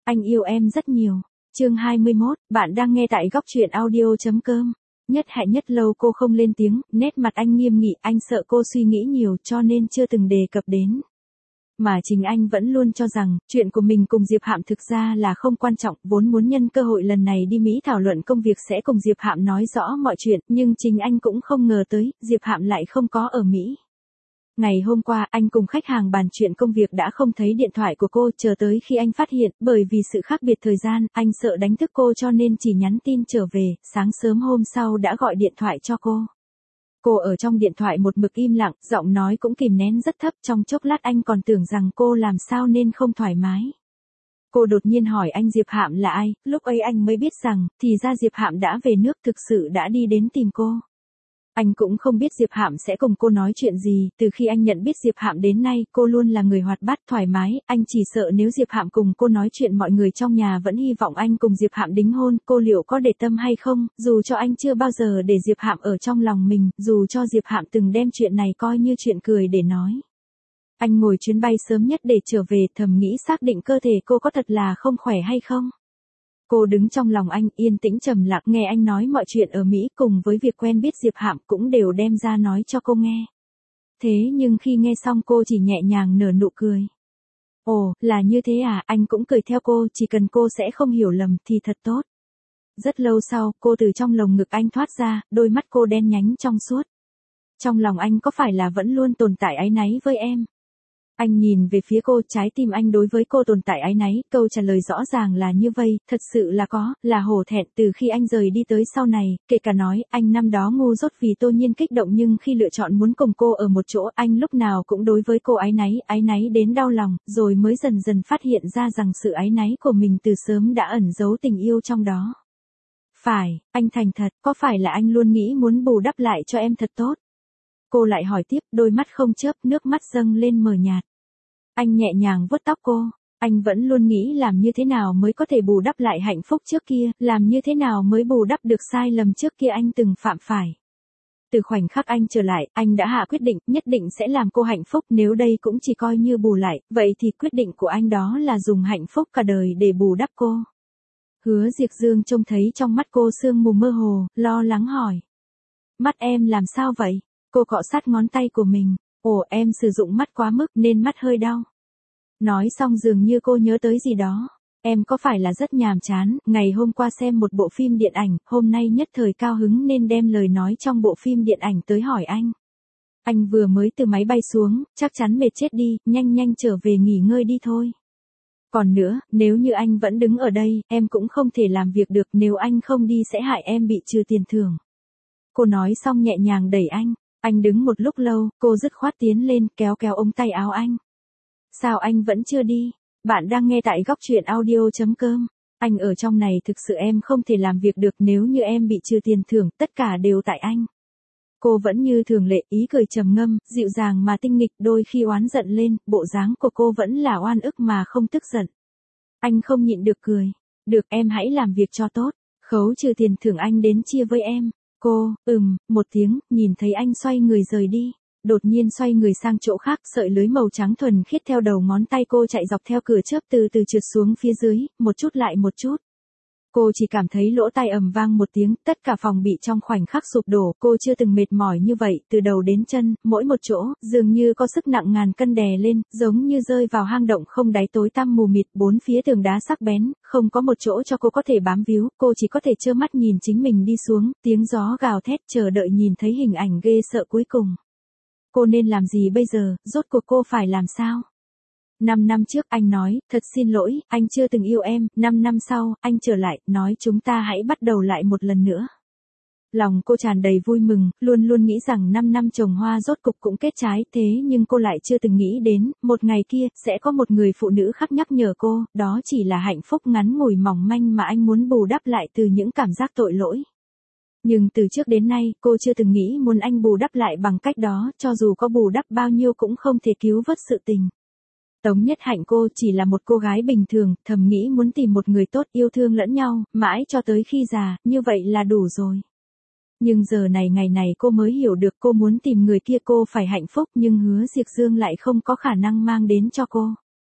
Anh yêu em rất nhiều. Chương 21, bạn đang nghe tại góc truyện audio.com. Nhất Hạnh Nhất lâu cô không lên tiếng, nét mặt anh nghiêm nghị, anh sợ cô suy nghĩ nhiều cho nên chưa từng đề cập đến. Mà chính anh vẫn luôn cho rằng, chuyện của mình cùng Diệp Hạm thực ra là không quan trọng, vốn muốn nhân cơ hội lần này đi Mỹ thảo luận công việc sẽ cùng Diệp Hạm nói rõ mọi chuyện, nhưng chính anh cũng không ngờ tới, Diệp Hạm lại không có ở Mỹ. Ngày hôm qua, anh cùng khách hàng bàn chuyện công việc đã không thấy điện thoại của cô, chờ tới khi anh phát hiện, bởi vì sự khác biệt thời gian, anh sợ đánh thức cô cho nên chỉ nhắn tin trở về, sáng sớm hôm sau đã gọi điện thoại cho cô. Cô ở trong điện thoại một mực im lặng, giọng nói cũng kìm nén rất thấp, trong chốc lát anh còn tưởng rằng cô làm sao nên không thoải mái. Cô đột nhiên hỏi anh Diệp Hạm là ai, lúc ấy anh mới biết rằng, thì ra Diệp Hạm đã về nước, thực sự đã đi đến tìm cô. Anh cũng không biết Diệp Hạm sẽ cùng cô nói chuyện gì, từ khi anh nhận biết Diệp Hạm đến nay, cô luôn là người hoạt bát thoải mái, anh chỉ sợ nếu Diệp Hạm cùng cô nói chuyện mọi người trong nhà vẫn hy vọng anh cùng Diệp Hạm đính hôn, cô liệu có để tâm hay không, dù cho anh chưa bao giờ để Diệp Hạm ở trong lòng mình, dù cho Diệp Hạm từng đem chuyện này coi như chuyện cười để nói. Anh ngồi chuyến bay sớm nhất để trở về, thầm nghĩ xác định cơ thể cô có thật là không khỏe hay không. Cô đứng trong lòng anh, yên tĩnh trầm lặng nghe anh nói mọi chuyện ở Mỹ cùng với việc quen biết Diệp Hạm cũng đều đem ra nói cho cô nghe. Thế nhưng khi nghe xong cô chỉ nhẹ nhàng nở nụ cười. Ồ, là như thế à, anh cũng cười theo cô, chỉ cần cô sẽ không hiểu lầm thì thật tốt. Rất lâu sau, cô từ trong lồng ngực anh thoát ra, đôi mắt cô đen nhánh trong suốt. Trong lòng anh có phải là vẫn luôn tồn tại áy náy với em? Anh nhìn về phía cô, trái tim anh đối với cô tồn tại áy náy, câu trả lời rõ ràng là như vậy, thật sự là có, là hổ thẹn từ khi anh rời đi tới sau này, kể cả nói, anh năm đó ngu dốt vì Tô Nhiên kích động nhưng khi lựa chọn muốn cùng cô ở một chỗ, anh lúc nào cũng đối với cô áy náy đến đau lòng, rồi mới dần dần phát hiện ra rằng sự áy náy của mình từ sớm đã ẩn giấu tình yêu trong đó. Phải, anh thành thật, có phải là anh luôn nghĩ muốn bù đắp lại cho em thật tốt? Cô lại hỏi tiếp, đôi mắt không chớp, nước mắt dâng lên mờ nhạt. Anh nhẹ nhàng vuốt tóc cô, anh vẫn luôn nghĩ làm như thế nào mới có thể bù đắp lại hạnh phúc trước kia, làm như thế nào mới bù đắp được sai lầm trước kia anh từng phạm phải. Từ khoảnh khắc anh trở lại, anh đã hạ quyết định, nhất định sẽ làm cô hạnh phúc, nếu đây cũng chỉ coi như bù lại, vậy thì quyết định của anh đó là dùng hạnh phúc cả đời để bù đắp cô. Hứa Diệp Dương trông thấy trong mắt cô sương mù mơ hồ, lo lắng hỏi. Mắt em làm sao vậy? Cô cọ sát ngón tay của mình. Ồ, em sử dụng mắt quá mức nên mắt hơi đau. Nói xong dường như cô nhớ tới gì đó. Em có phải là rất nhàm chán, ngày hôm qua xem một bộ phim điện ảnh, hôm nay nhất thời cao hứng nên đem lời nói trong bộ phim điện ảnh tới hỏi anh. Anh vừa mới từ máy bay xuống, chắc chắn mệt chết đi, nhanh trở về nghỉ ngơi đi thôi. Còn nữa, nếu như anh vẫn đứng ở đây, em cũng không thể làm việc được, nếu anh không đi sẽ hại em bị trừ tiền thưởng. Cô nói xong nhẹ nhàng đẩy anh. Anh đứng một lúc lâu, cô dứt khoát tiến lên, kéo ống tay áo anh. Sao anh vẫn chưa đi? Bạn đang nghe tại góc truyện audio.com. Anh ở trong này thực sự em không thể làm việc được, nếu như em bị trừ tiền thưởng, tất cả đều tại anh. Cô vẫn như thường lệ, ý cười trầm ngâm, dịu dàng mà tinh nghịch, đôi khi oán giận lên, bộ dáng của cô vẫn là oan ức mà không tức giận. Anh không nhịn được cười. Được, em hãy làm việc cho tốt, khấu trừ tiền thưởng anh đến chia với em. Cô, một tiếng, nhìn thấy anh xoay người rời đi. Đột nhiên xoay người sang chỗ khác, sợi lưới màu trắng thuần khiết theo đầu ngón tay cô chạy dọc theo cửa chớp từ từ trượt xuống phía dưới, một chút lại một chút. Cô chỉ cảm thấy lỗ tai ầm vang một tiếng, tất cả phòng bị trong khoảnh khắc sụp đổ, cô chưa từng mệt mỏi như vậy, từ đầu đến chân, mỗi một chỗ, dường như có sức nặng ngàn cân đè lên, giống như rơi vào hang động không đáy tối tăm mù mịt, bốn phía tường đá sắc bén, không có một chỗ cho cô có thể bám víu, cô chỉ có thể trơ mắt nhìn chính mình đi xuống, tiếng gió gào thét chờ đợi nhìn thấy hình ảnh ghê sợ cuối cùng. Cô nên làm gì bây giờ, rốt cuộc cô phải làm sao? 5 năm trước anh nói, thật xin lỗi, anh chưa từng yêu em, 5 năm sau, anh trở lại, nói chúng ta hãy bắt đầu lại một lần nữa. Lòng cô tràn đầy vui mừng, luôn nghĩ rằng 5 năm trồng hoa rốt cục cũng kết trái, thế nhưng cô lại chưa từng nghĩ đến, một ngày kia, sẽ có một người phụ nữ khác nhắc nhở cô, đó chỉ là hạnh phúc ngắn ngủi mỏng manh mà anh muốn bù đắp lại từ những cảm giác tội lỗi. Nhưng từ trước đến nay, cô chưa từng nghĩ muốn anh bù đắp lại bằng cách đó, cho dù có bù đắp bao nhiêu cũng không thể cứu vớt sự tình. Tống Nhất Hạnh cô chỉ là một cô gái bình thường, thầm nghĩ muốn tìm một người tốt yêu thương lẫn nhau, mãi cho tới khi già, như vậy là đủ rồi. Nhưng giờ này ngày này cô mới hiểu được cô muốn tìm người kia cô phải hạnh phúc nhưng Hứa Diệp Dương lại không có khả năng mang đến cho cô.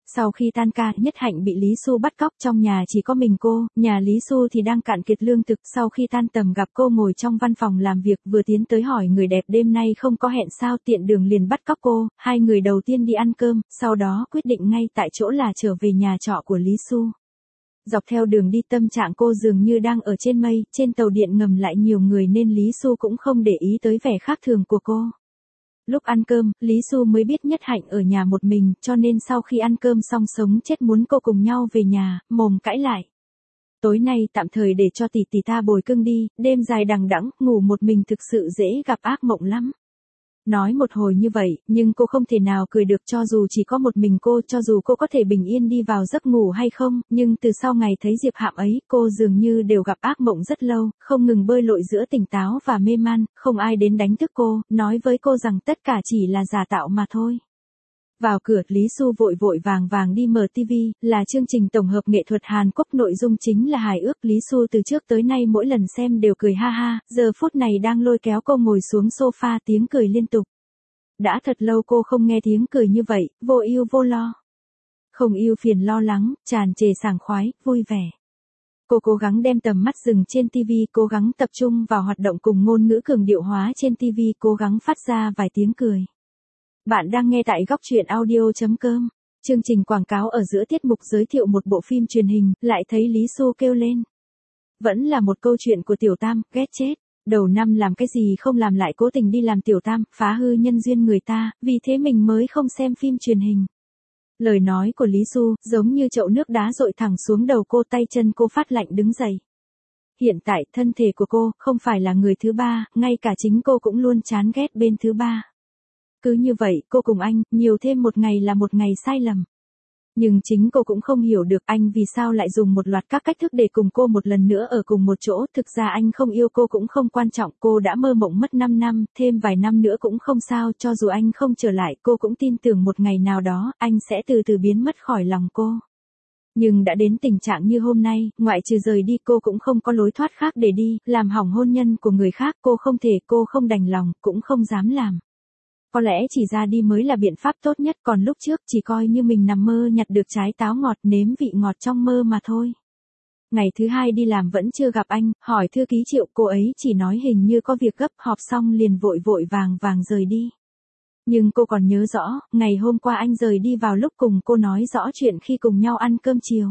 Sau khi tan ca, Nhất Hạnh bị Lý Xu bắt cóc, trong nhà chỉ có mình cô, nhà Lý Xu thì đang cạn kiệt lương thực. Sau khi tan tầm gặp cô ngồi trong văn phòng làm việc, vừa tiến tới hỏi người đẹp đêm nay không có hẹn sao, tiện đường liền bắt cóc cô. Hai người đầu tiên đi ăn cơm, sau đó quyết định ngay tại chỗ là trở về nhà trọ của Lý Xu. Dọc theo đường đi tâm trạng cô dường như đang ở trên mây, trên tàu điện ngầm lại nhiều người nên Lý Xu cũng không để ý tới vẻ khác thường của cô. Lúc ăn cơm, Lý Xu mới biết Nhất Hạnh ở nhà một mình, cho nên sau khi ăn cơm xong sống chết muốn cô cùng nhau về nhà, mồm cãi lại. Tối nay tạm thời để cho tỷ tỷ ta bồi cưng đi, đêm dài đằng đẵng, ngủ một mình thực sự dễ gặp ác mộng lắm. Nói một hồi như vậy, nhưng cô không thể nào cười được cho dù chỉ có một mình cô, cho dù cô có thể bình yên đi vào giấc ngủ hay không, nhưng từ sau ngày thấy Diệp Hạm ấy, cô dường như đều gặp ác mộng rất lâu, không ngừng bơi lội giữa tỉnh táo và mê man, không ai đến đánh thức cô, nói với cô rằng tất cả chỉ là giả tạo mà thôi. Vào cửa, Lý Xu vội vội vàng vàng đi mở TV, là chương trình tổng hợp nghệ thuật Hàn Quốc, nội dung chính là hài ước. Lý Xu từ trước tới nay mỗi lần xem đều cười ha ha, giờ phút này đang lôi kéo cô ngồi xuống sofa, tiếng cười liên tục. Đã thật lâu cô không nghe tiếng cười như vậy, vô ưu vô lo. Không ưu phiền lo lắng, tràn trề sảng khoái, vui vẻ. Cô cố gắng đem tầm mắt dừng trên TV, cố gắng tập trung vào hoạt động cùng ngôn ngữ cường điệu hóa trên TV, cố gắng phát ra vài tiếng cười. Bạn đang nghe tại góc truyện audio.com. Chương trình quảng cáo ở giữa tiết mục giới thiệu một bộ phim truyền hình, lại thấy Lý Xu kêu lên. Vẫn là một câu chuyện của Tiểu Tam, ghét chết. Đầu năm làm cái gì không làm lại cố tình đi làm Tiểu Tam, phá hư nhân duyên người ta, vì thế mình mới không xem phim truyền hình. Lời nói của Lý Xu giống như chậu nước đá dội thẳng xuống đầu cô, tay chân cô phát lạnh đứng dậy. Hiện tại thân thể của cô không phải là người thứ ba, ngay cả chính cô cũng luôn chán ghét bên thứ ba. Cứ như vậy, cô cùng anh, nhiều thêm một ngày là một ngày sai lầm. Nhưng chính cô cũng không hiểu được anh vì sao lại dùng một loạt các cách thức để cùng cô một lần nữa ở cùng một chỗ. Thực ra anh không yêu cô cũng không quan trọng, cô đã mơ mộng mất 5 năm, thêm vài năm nữa cũng không sao, cho dù anh không trở lại, cô cũng tin tưởng một ngày nào đó, anh sẽ từ từ biến mất khỏi lòng cô. Nhưng đã đến tình trạng như hôm nay, ngoại trừ rời đi cô cũng không có lối thoát khác để đi, làm hỏng hôn nhân của người khác cô không thể, cô không đành lòng, cũng không dám làm. Có lẽ chỉ ra đi mới là biện pháp tốt nhất, còn lúc trước chỉ coi như mình nằm mơ nhặt được trái táo ngọt, nếm vị ngọt trong mơ mà thôi. Ngày thứ hai đi làm vẫn chưa gặp anh, hỏi thư ký Triệu, cô ấy chỉ nói hình như có việc gấp, họp xong liền vội vội vàng vàng rời đi. Nhưng cô còn nhớ rõ, ngày hôm qua anh rời đi vào lúc cùng cô nói rõ chuyện khi cùng nhau ăn cơm chiều.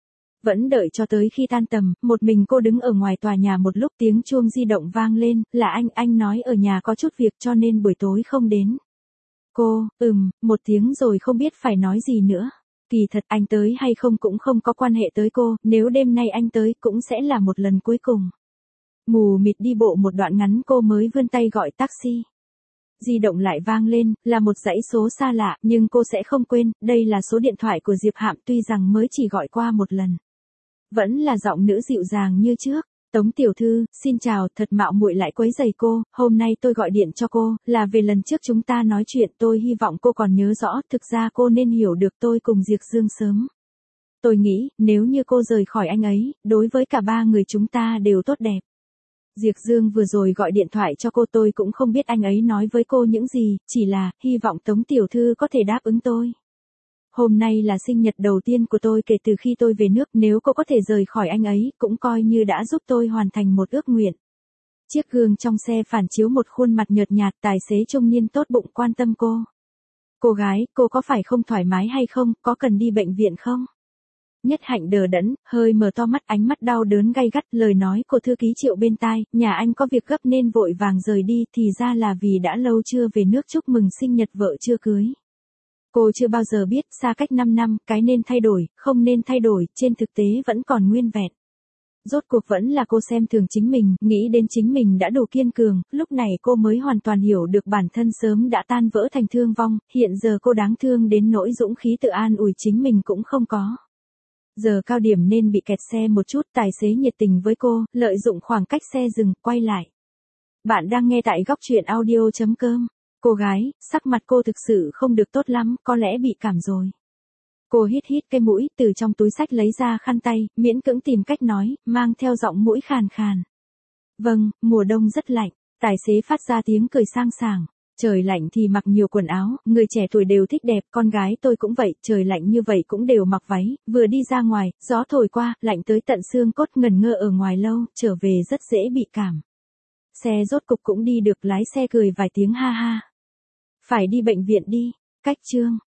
Vẫn đợi cho tới khi tan tầm, một mình cô đứng ở ngoài tòa nhà một lúc, tiếng chuông di động vang lên, là anh nói ở nhà có chút việc cho nên buổi tối không đến. Cô, một tiếng rồi không biết phải nói gì nữa. Kỳ thật anh tới hay không cũng không có quan hệ tới cô, nếu đêm nay anh tới cũng sẽ là một lần cuối cùng. Mù mịt đi bộ một đoạn ngắn cô mới vươn tay gọi taxi. Di động lại vang lên, là một dãy số xa lạ, nhưng cô sẽ không quên, đây là số điện thoại của Diệp Hạm, tuy rằng mới chỉ gọi qua một lần. Vẫn là giọng nữ dịu dàng như trước. Tống tiểu thư, xin chào, thật mạo muội lại quấy rầy cô, hôm nay tôi gọi điện cho cô, là về lần trước chúng ta nói chuyện, tôi hy vọng cô còn nhớ rõ, thực ra cô nên hiểu được tôi cùng Diệp Dương sớm. Tôi nghĩ, nếu như cô rời khỏi anh ấy, đối với cả ba người chúng ta đều tốt đẹp. Diệp Dương vừa rồi gọi điện thoại cho cô, tôi cũng không biết anh ấy nói với cô những gì, chỉ là, hy vọng Tống tiểu thư có thể đáp ứng tôi. Hôm nay là sinh nhật đầu tiên của tôi kể từ khi tôi về nước, nếu cô có thể rời khỏi anh ấy, cũng coi như đã giúp tôi hoàn thành một ước nguyện. Chiếc gương trong xe phản chiếu một khuôn mặt nhợt nhạt, tài xế trung niên tốt bụng quan tâm cô. Cô gái, cô có phải không thoải mái hay không, có cần đi bệnh viện không? Nhất Hạnh đờ đẫn, hơi mở to mắt, ánh mắt đau đớn gay gắt, lời nói của thư ký Triệu bên tai, nhà anh có việc gấp nên vội vàng rời đi, thì ra là vì đã lâu chưa về nước chúc mừng sinh nhật vợ chưa cưới. Cô chưa bao giờ biết, xa cách 5 năm, cái nên thay đổi, không nên thay đổi, trên thực tế vẫn còn nguyên vẹn. Rốt cuộc vẫn là cô xem thường chính mình, nghĩ đến chính mình đã đủ kiên cường, lúc này cô mới hoàn toàn hiểu được bản thân sớm đã tan vỡ thành thương vong, hiện giờ cô đáng thương đến nỗi dũng khí tự an ủi chính mình cũng không có. Giờ cao điểm nên bị kẹt xe một chút, tài xế nhiệt tình với cô, lợi dụng khoảng cách xe dừng, quay lại. Bạn đang nghe tại góc truyện audio.com. Cô gái, sắc mặt cô thực sự không được tốt lắm, có lẽ bị cảm rồi. Cô hít cái mũi, từ trong túi xách lấy ra khăn tay, miễn cưỡng tìm cách nói, mang theo giọng mũi khàn khàn. Vâng, mùa đông rất lạnh, tài xế phát ra tiếng cười sang sảng. Trời lạnh thì mặc nhiều quần áo, người trẻ tuổi đều thích đẹp, con gái tôi cũng vậy, trời lạnh như vậy cũng đều mặc váy, vừa đi ra ngoài, gió thổi qua, lạnh tới tận xương cốt, ngần ngơ ở ngoài lâu, trở về rất dễ bị cảm. Xe rốt cục cũng đi được, lái xe cười vài tiếng ha ha. Phải đi bệnh viện đi, cách chương.